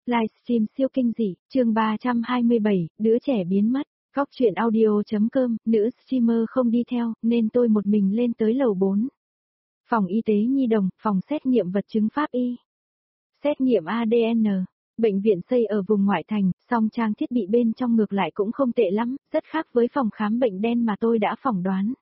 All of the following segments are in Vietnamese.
Livestream siêu kinh dị, chương 327, đứa trẻ biến mất. Góc truyện audio.com, nữ streamer không đi theo, nên tôi một mình lên tới lầu 4. Phòng y tế nhi đồng, phòng xét nghiệm vật chứng pháp y. Xét nghiệm ADN. Bệnh viện xây ở vùng ngoại thành, song trang thiết bị bên trong ngược lại cũng không tệ lắm, rất khác với phòng khám bệnh đen mà tôi đã phỏng đoán.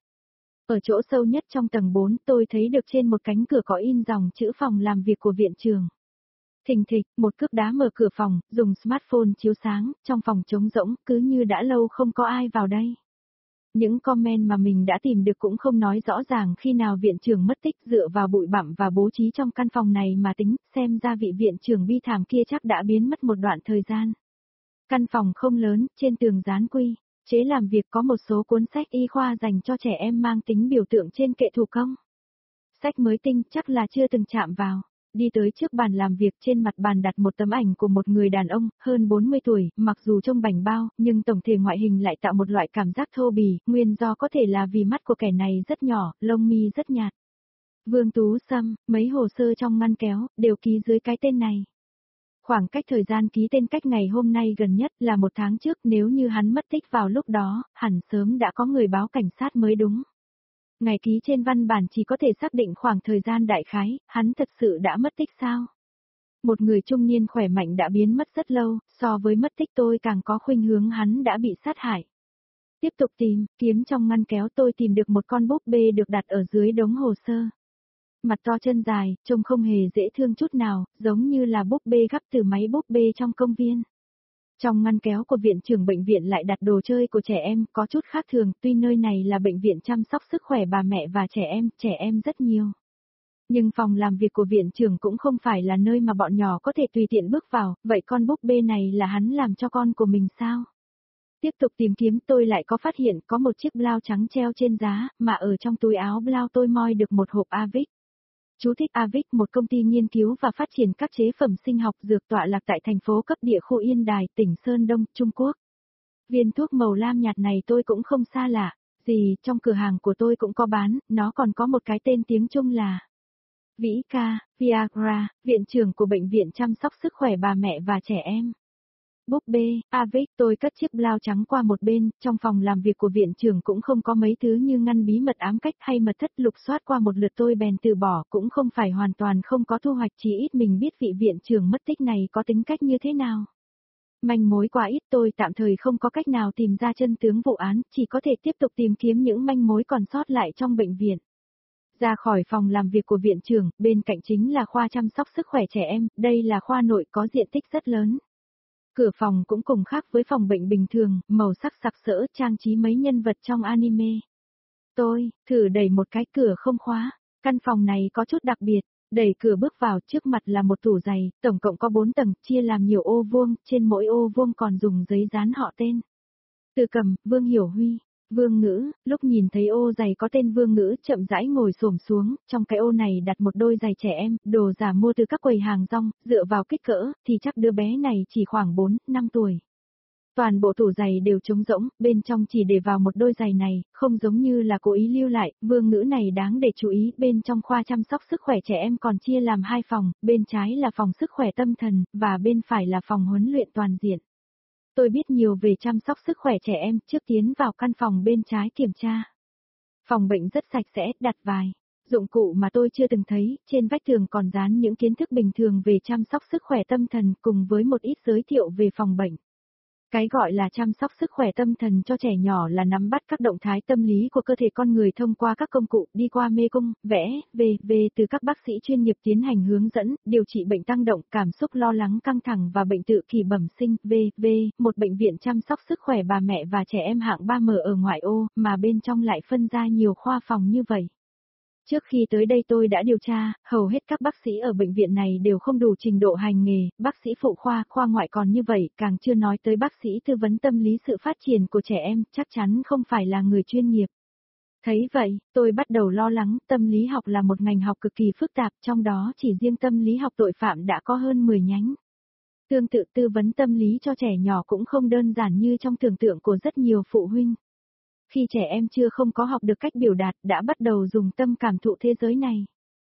Ở chỗ sâu nhất trong tầng 4 tôi thấy được trên một cánh cửa có in dòng chữ phòng làm việc của viện trưởng. Thình thịch, một cước đá mở cửa phòng, dùng smartphone chiếu sáng, trong phòng trống rỗng, cứ như đã lâu không có ai vào đây. Những comment mà mình đã tìm được cũng không nói rõ ràng khi nào viện trưởng mất tích, dựa vào bụi bặm và bố trí trong căn phòng này mà tính, xem ra vị viện trưởng bi thảm kia chắc đã biến mất một đoạn thời gian. Căn phòng không lớn, trên tường dán quy chế làm việc có một số cuốn sách y khoa dành cho trẻ em mang tính biểu tượng trên kệ thủ công. Sách mới tinh chắc là chưa từng chạm vào. Đi tới trước bàn làm việc, trên mặt bàn đặt một tấm ảnh của một người đàn ông, hơn 40 tuổi, mặc dù trông bảnh bao, nhưng tổng thể ngoại hình lại tạo một loại cảm giác thô bì, nguyên do có thể là vì mắt của kẻ này rất nhỏ, lông mi rất nhạt. Vương Tú Sâm, mấy hồ sơ trong ngăn kéo, đều ký dưới cái tên này. Khoảng cách thời gian ký tên cách ngày hôm nay gần nhất là 1 tháng trước, nếu như hắn mất tích vào lúc đó, hẳn sớm đã có người báo cảnh sát mới đúng. Ngày ký trên văn bản chỉ có thể xác định khoảng thời gian đại khái, hắn thật sự đã mất tích sao? Một người trung niên khỏe mạnh đã biến mất rất lâu, so với mất tích tôi càng có khuynh hướng hắn đã bị sát hại. Tiếp tục tìm, kiếm trong ngăn kéo tôi tìm được một con búp bê được đặt ở dưới đống hồ sơ. Mặt to chân dài, trông không hề dễ thương chút nào, giống như là búp bê gắp từ máy búp bê trong công viên. Trong ngăn kéo của viện trưởng bệnh viện lại đặt đồ chơi của trẻ em, có chút khác thường, tuy nơi này là bệnh viện chăm sóc sức khỏe bà mẹ và trẻ em rất nhiều. Nhưng phòng làm việc của viện trưởng cũng không phải là nơi mà bọn nhỏ có thể tùy tiện bước vào, vậy con búp bê này là hắn làm cho con của mình sao? Tiếp tục tìm kiếm tôi lại có phát hiện có một chiếc blouse trắng treo trên giá, mà ở trong túi áo blouse tôi moi được một hộp Avic. Chú thích Avic, một công ty nghiên cứu và phát triển các chế phẩm sinh học dược tọa lạc tại thành phố cấp địa khu Yên Đài, tỉnh Sơn Đông, Trung Quốc. Viên thuốc màu lam nhạt này tôi cũng không xa lạ, gì trong cửa hàng của tôi cũng có bán, nó còn có một cái tên tiếng Trung là Vĩ Ca, Viagra, viện trưởng của bệnh viện chăm sóc sức khỏe bà mẹ và trẻ em. Búp bê, Avic, tôi cất chiếc blouse trắng qua một bên, trong phòng làm việc của viện trưởng cũng không có mấy thứ như ngăn bí mật ám cách hay mật thất, lục soát qua một lượt tôi bèn từ bỏ, cũng không phải hoàn toàn không có thu hoạch, chỉ ít mình biết vị viện trưởng mất tích này có tính cách như thế nào. Manh mối quá ít, tôi tạm thời không có cách nào tìm ra chân tướng vụ án, chỉ có thể tiếp tục tìm kiếm những manh mối còn sót lại trong bệnh viện. Ra khỏi phòng làm việc của viện trưởng, bên cạnh chính là khoa chăm sóc sức khỏe trẻ em, đây là khoa nội có diện tích rất lớn. Cửa phòng cũng cùng khác với phòng bệnh bình thường, màu sắc sặc sỡ, trang trí mấy nhân vật trong anime. Tôi thử đẩy một cái cửa không khóa, căn phòng này có chút đặc biệt, đẩy cửa bước vào, trước mặt là một tủ giày, tổng cộng có 4 tầng, chia làm nhiều ô vuông, trên mỗi ô vuông còn dùng giấy dán họ tên. Từ Cầm, Vương Hiểu Huy, Vương Ngữ, lúc nhìn thấy ô giày có tên Vương Ngữ chậm rãi ngồi xổm xuống, trong cái ô này đặt một đôi giày trẻ em, đồ giả mua từ các quầy hàng rong, dựa vào kích cỡ, thì chắc đứa bé này chỉ khoảng 4, 5 tuổi. Toàn bộ tủ giày đều trống rỗng, bên trong chỉ để vào một đôi giày này, không giống như là cố ý lưu lại, Vương Ngữ này đáng để chú ý, bên trong khoa chăm sóc sức khỏe trẻ em còn chia làm 2 phòng, bên trái là phòng sức khỏe tâm thần, và bên phải là phòng huấn luyện toàn diện. Tôi biết nhiều về chăm sóc sức khỏe trẻ em, trước tiến vào căn phòng bên trái kiểm tra. Phòng bệnh rất sạch sẽ, đặt vài dụng cụ mà tôi chưa từng thấy, trên vách tường còn dán những kiến thức bình thường về chăm sóc sức khỏe tâm thần cùng với một ít giới thiệu về phòng bệnh. Cái gọi là chăm sóc sức khỏe tâm thần cho trẻ nhỏ là nắm bắt các động thái tâm lý của cơ thể con người thông qua các công cụ, đi qua mê cung, vẽ, về từ các bác sĩ chuyên nghiệp tiến hành hướng dẫn, điều trị bệnh tăng động, cảm xúc lo lắng căng thẳng và bệnh tự kỷ bẩm sinh, một bệnh viện chăm sóc sức khỏe bà mẹ và trẻ em hạng 3M ở ngoại ô, mà bên trong lại phân ra nhiều khoa phòng như vậy. Trước khi tới đây tôi đã điều tra, hầu hết các bác sĩ ở bệnh viện này đều không đủ trình độ hành nghề, bác sĩ phụ khoa, khoa ngoại còn như vậy, càng chưa nói tới bác sĩ tư vấn tâm lý sự phát triển của trẻ em, chắc chắn không phải là người chuyên nghiệp. Thấy vậy, tôi bắt đầu lo lắng, tâm lý học là một ngành học cực kỳ phức tạp, trong đó chỉ riêng tâm lý học tội phạm đã có hơn 10 nhánh. Tương tự tư vấn tâm lý cho trẻ nhỏ cũng không đơn giản như trong tưởng tượng của rất nhiều phụ huynh. Khi trẻ em chưa không có học được cách biểu đạt đã bắt đầu dùng tâm cảm thụ thế giới này.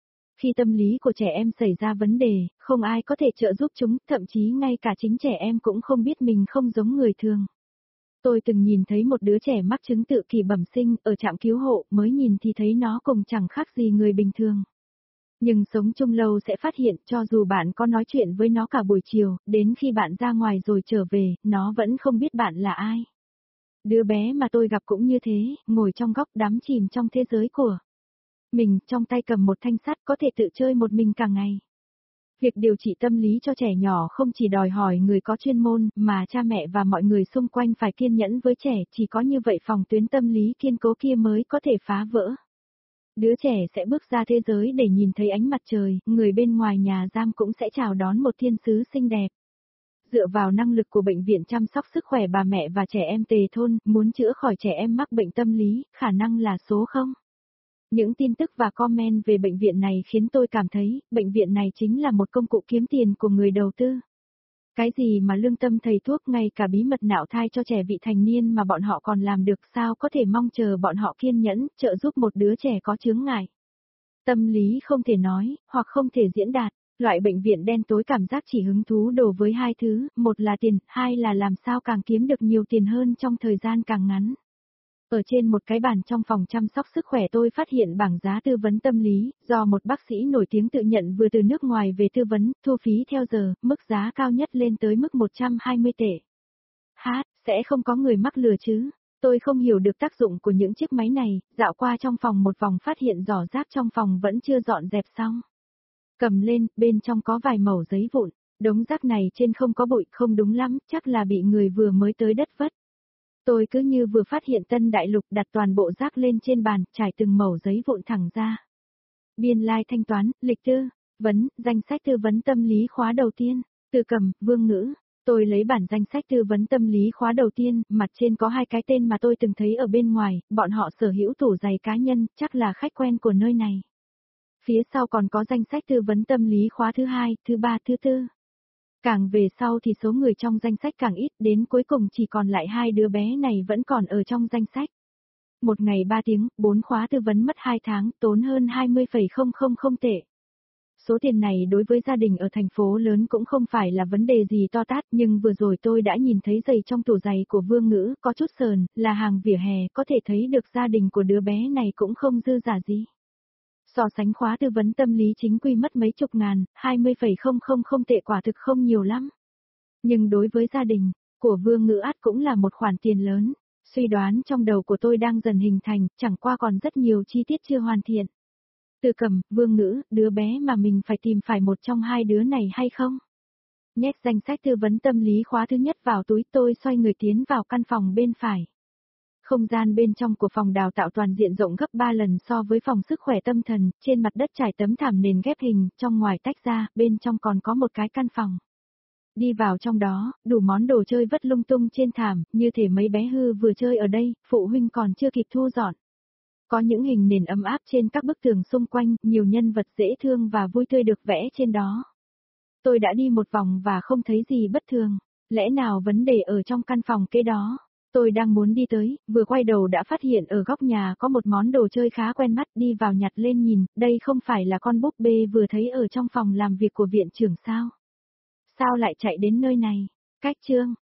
Khi tâm lý của trẻ em xảy ra vấn đề, không ai có thể trợ giúp chúng, thậm chí ngay cả chính trẻ em cũng không biết mình không giống người thường. Tôi từng nhìn thấy một đứa trẻ mắc chứng tự kỷ bẩm sinh ở trạm cứu hộ, mới nhìn thì thấy nó cùng chẳng khác gì người bình thường. Nhưng sống chung lâu sẽ phát hiện cho dù bạn có nói chuyện với nó cả buổi chiều, đến khi bạn ra ngoài rồi trở về, nó vẫn không biết bạn là ai. Đứa bé mà tôi gặp cũng như thế, ngồi trong góc đắm chìm trong thế giới của mình, trong tay cầm một thanh sắt có thể tự chơi một mình cả ngày. Việc điều trị tâm lý cho trẻ nhỏ không chỉ đòi hỏi người có chuyên môn, mà cha mẹ và mọi người xung quanh phải kiên nhẫn với trẻ, chỉ có như vậy phòng tuyến tâm lý kiên cố kia mới có thể phá vỡ. Đứa trẻ sẽ bước ra thế giới để nhìn thấy ánh mặt trời, người bên ngoài nhà giam cũng sẽ chào đón một thiên sứ xinh đẹp. Dựa vào năng lực của bệnh viện chăm sóc sức khỏe bà mẹ và trẻ em Tề Thôn, muốn chữa khỏi trẻ em mắc bệnh tâm lý, khả năng là số 0. Những tin tức và comment về bệnh viện này khiến tôi cảm thấy, bệnh viện này chính là một công cụ kiếm tiền của người đầu tư. Cái gì mà lương tâm thầy thuốc, ngay cả bí mật nạo thai cho trẻ vị thành niên mà bọn họ còn làm được, sao có thể mong chờ bọn họ kiên nhẫn, trợ giúp một đứa trẻ có chướng ngại. Tâm lý không thể nói, hoặc không thể diễn đạt. Loại bệnh viện đen tối cảm giác chỉ hứng thú đồ với hai thứ, một là tiền, hai là làm sao càng kiếm được nhiều tiền hơn trong thời gian càng ngắn. Ở trên một cái bàn trong phòng chăm sóc sức khỏe tôi phát hiện bảng giá tư vấn tâm lý, do một bác sĩ nổi tiếng tự nhận vừa từ nước ngoài về tư vấn, thu phí theo giờ, mức giá cao nhất lên tới mức 120 tệ. Sẽ không có người mắc lừa chứ? Tôi không hiểu được tác dụng của những chiếc máy này, dạo qua trong phòng một vòng phát hiện giỏ rác trong phòng vẫn chưa dọn dẹp xong. Cầm lên, bên trong có vài mẩu giấy vụn, đống rác này trên không có bụi, không đúng lắm, chắc là bị người vừa mới tới đất vất. Tôi cứ như vừa phát hiện tân đại lục, đặt toàn bộ rác lên trên bàn, trải từng mẩu giấy vụn thẳng ra. Biên lai thanh toán, lịch tư vấn, danh sách tư vấn tâm lý khóa đầu tiên, Từ Cầm, Vương Ngữ. Tôi lấy bản danh sách tư vấn tâm lý khóa đầu tiên, mặt trên có hai cái tên mà tôi từng thấy ở bên ngoài, bọn họ sở hữu tủ giày cá nhân, chắc là khách quen của nơi này. Phía sau còn có danh sách tư vấn tâm lý khóa thứ 2, thứ 3, thứ 4. Càng về sau thì số người trong danh sách càng ít, đến cuối cùng chỉ còn lại hai đứa bé này vẫn còn ở trong danh sách. Một ngày 3 tiếng, 4 khóa tư vấn mất 2 tháng, tốn hơn 20,000 tệ. Số tiền này đối với gia đình ở thành phố lớn cũng không phải là vấn đề gì to tát, nhưng vừa rồi tôi đã nhìn thấy giày trong tủ giày của Vương Ngữ, có chút sờn, là hàng vỉa hè, có thể thấy được gia đình của đứa bé này cũng không dư giả gì. So sánh khóa tư vấn tâm lý chính quy mất mấy chục ngàn, 20,000 tệ quả thực không nhiều lắm. Nhưng đối với gia đình của Vương Ngữ ắt cũng là một khoản tiền lớn. Suy đoán trong đầu của tôi đang dần hình thành, chẳng qua còn rất nhiều chi tiết chưa hoàn thiện. Từ Cầm, Vương Ngữ, đứa bé mà mình phải tìm phải một trong hai đứa này hay không? Nhét danh sách tư vấn tâm lý khóa thứ nhất vào túi, tôi xoay người tiến vào căn phòng bên phải. Không gian bên trong của phòng đào tạo toàn diện rộng gấp 3 lần so với phòng sức khỏe tâm thần, trên mặt đất trải tấm thảm nền ghép hình, trong ngoài tách ra, bên trong còn có một cái căn phòng. Đi vào trong đó, đủ món đồ chơi vất lung tung trên thảm, như thể mấy bé hư vừa chơi ở đây, phụ huynh còn chưa kịp thu dọn. Có những hình nền ấm áp trên các bức tường xung quanh, nhiều nhân vật dễ thương và vui tươi được vẽ trên đó. Tôi đã đi một vòng và không thấy gì bất thường, lẽ nào vấn đề ở trong căn phòng kế đó? Tôi đang muốn đi tới, vừa quay đầu đã phát hiện ở góc nhà có một món đồ chơi khá quen mắt, đi vào nhặt lên nhìn, đây không phải là con búp bê vừa thấy ở trong phòng làm việc của viện trưởng sao? Sao lại chạy đến nơi này? Cách chương